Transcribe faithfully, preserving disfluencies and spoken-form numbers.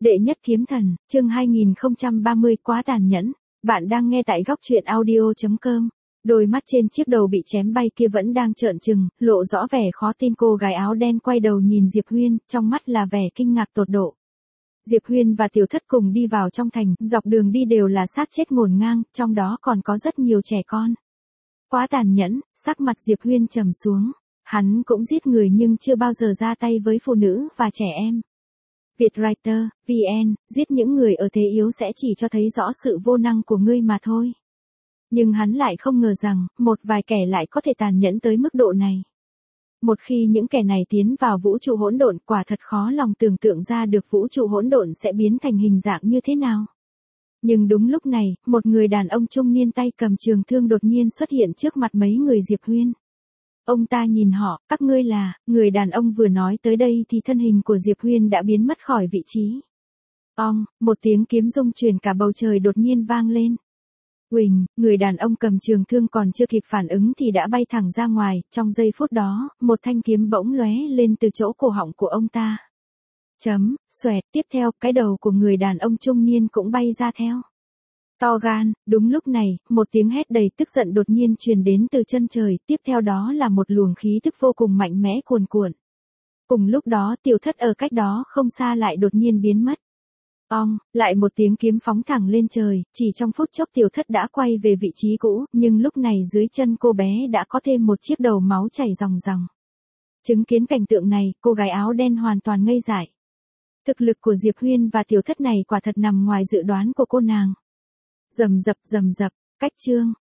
Đệ nhất kiếm thần, chương hai nghìn không trăm ba mươi quá tàn nhẫn. Bạn đang nghe tại góc truyện audio chấm com. Đôi mắt trên chiếc đầu bị chém bay kia vẫn đang trợn trừng, lộ rõ vẻ khó tin. Cô gái áo đen quay đầu nhìn Diệp Huyên, trong mắt là vẻ kinh ngạc tột độ. Diệp Huyên và Tiểu Thất cùng đi vào trong thành, dọc đường đi đều là xác chết ngổn ngang, trong đó còn có rất nhiều trẻ con. Quá tàn nhẫn, sắc mặt Diệp Huyên trầm xuống. Hắn cũng giết người nhưng chưa bao giờ ra tay với phụ nữ và trẻ em. Vietwriter, vê en, giết những người ở thế yếu sẽ chỉ cho thấy rõ sự vô năng của ngươi mà thôi. Nhưng hắn lại không ngờ rằng, một vài kẻ lại có thể tàn nhẫn tới mức độ này. Một khi những kẻ này tiến vào vũ trụ hỗn độn, quả thật khó lòng tưởng tượng ra được vũ trụ hỗn độn sẽ biến thành hình dạng như thế nào. Nhưng đúng lúc này, một người đàn ông trung niên tay cầm trường thương đột nhiên xuất hiện trước mặt mấy người Diệp Huyên. Ông ta nhìn họ, các ngươi là, người đàn ông vừa nói tới đây thì thân hình của Diệp Huyên đã biến mất khỏi vị trí. Ong, một tiếng kiếm rung chuyển cả bầu trời đột nhiên vang lên. Huỳnh, người đàn ông cầm trường thương còn chưa kịp phản ứng thì đã bay thẳng ra ngoài, trong giây phút đó, một thanh kiếm bỗng lóe lên từ chỗ cổ họng của ông ta. Chấm, xoẹt, tiếp theo, cái đầu của người đàn ông trung niên cũng bay ra theo. To gan, đúng lúc này, một tiếng hét đầy tức giận đột nhiên truyền đến từ chân trời, tiếp theo đó là một luồng khí tức vô cùng mạnh mẽ cuồn cuộn. Cùng lúc đó Tiểu Thất ở cách đó không xa lại đột nhiên biến mất. Ong, lại một tiếng kiếm phóng thẳng lên trời, chỉ trong phút chốc Tiểu Thất đã quay về vị trí cũ, nhưng lúc này dưới chân cô bé đã có thêm một chiếc đầu máu chảy ròng ròng. Chứng kiến cảnh tượng này, cô gái áo đen hoàn toàn ngây dại. Thực lực của Diệp Huyên và Tiểu Thất này quả thật nằm ngoài dự đoán của cô nàng. Rầm rập rầm rập, cách chương,